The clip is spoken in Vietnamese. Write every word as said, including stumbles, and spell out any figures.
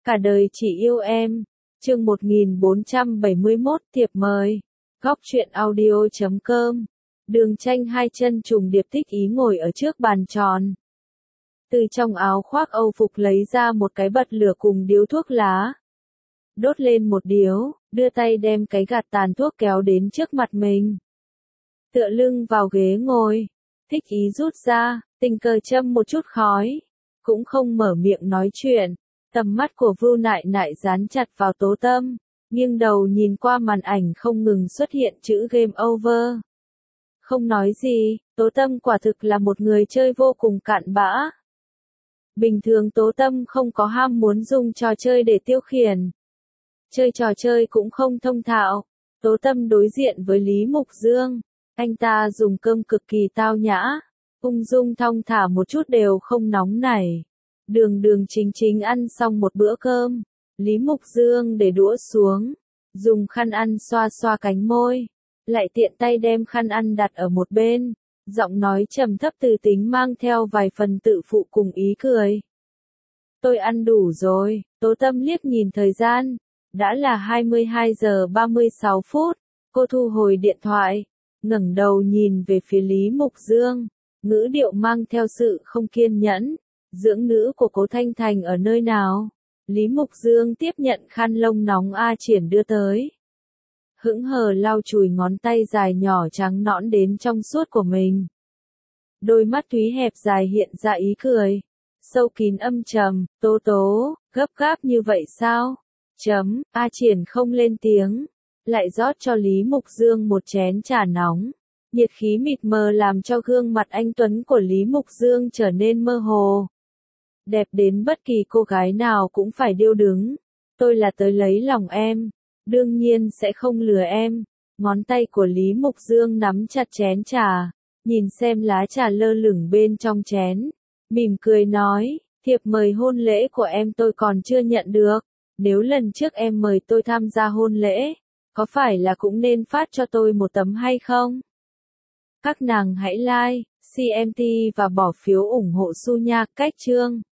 Cả đời chỉ yêu em. Chương một nghìn bốn trăm bảy mươi mốt thiệp mời. Góc truyện audio chấm com. Đường Tranh hai chân trùng điệp thích ý ngồi ở trước bàn tròn. Từ trong áo khoác âu phục lấy ra một cái bật lửa cùng điếu thuốc lá. Đốt lên một điếu, đưa tay đem cái gạt tàn thuốc kéo đến trước mặt mình. Tựa lưng vào ghế ngồi. Thích ý rút ra, tình cờ châm một chút khói. Cũng không mở miệng nói chuyện. Tầm mắt của Vưu Nại Nại dán chặt vào Tố Tâm, nghiêng đầu nhìn qua màn ảnh không ngừng xuất hiện chữ game over. Không nói gì, Tố Tâm quả thực là một người chơi vô cùng cạn bã. Bình thường Tố Tâm không có ham muốn dùng trò chơi để tiêu khiển. Chơi trò chơi cũng không thông thạo. Tố Tâm đối diện với Lý Mục Dương, anh ta dùng cơm cực kỳ tao nhã, ung dung thong thả một chút đều không nóng nảy. Đường đường chính chính ăn xong một bữa cơm, Lý Mục Dương để đũa xuống, dùng khăn ăn xoa xoa cánh môi, lại tiện tay đem khăn ăn đặt ở một bên, giọng nói trầm thấp từ tính mang theo vài phần tự phụ cùng ý cười. Tôi ăn đủ rồi. Tố Tâm liếc nhìn thời gian, đã là hai mươi hai giờ ba mươi sáu phút, cô thu hồi điện thoại, ngẩng đầu nhìn về phía Lý Mục Dương, ngữ điệu mang theo sự không kiên nhẫn. Dưỡng nữ của Cố Thanh Thành ở nơi nào? Lý Mục Dương tiếp nhận khăn lông nóng A Triển đưa tới. Hững hờ lau chùi ngón tay dài nhỏ trắng nõn đến trong suốt của mình. Đôi mắt thúy hẹp dài hiện ra ý cười. Sâu kín âm trầm, Tố Tố, gấp gáp như vậy sao? Chấm, A Triển không lên tiếng. Lại rót cho Lý Mục Dương một chén trà nóng. Nhiệt khí mịt mờ làm cho gương mặt anh tuấn của Lý Mục Dương trở nên mơ hồ. Đẹp đến bất kỳ cô gái nào cũng phải điêu đứng. Tôi là tới lấy lòng em. Đương nhiên sẽ không lừa em. Ngón tay của Lý Mục Dương nắm chặt chén trà. Nhìn xem lá trà lơ lửng bên trong chén. Mỉm cười nói, thiệp mời hôn lễ của em tôi còn chưa nhận được. Nếu lần trước em mời tôi tham gia hôn lễ, có phải là cũng nên phát cho tôi một tấm hay không? Các nàng hãy like, xê em tê và bỏ phiếu ủng hộ Su Nha cách chương.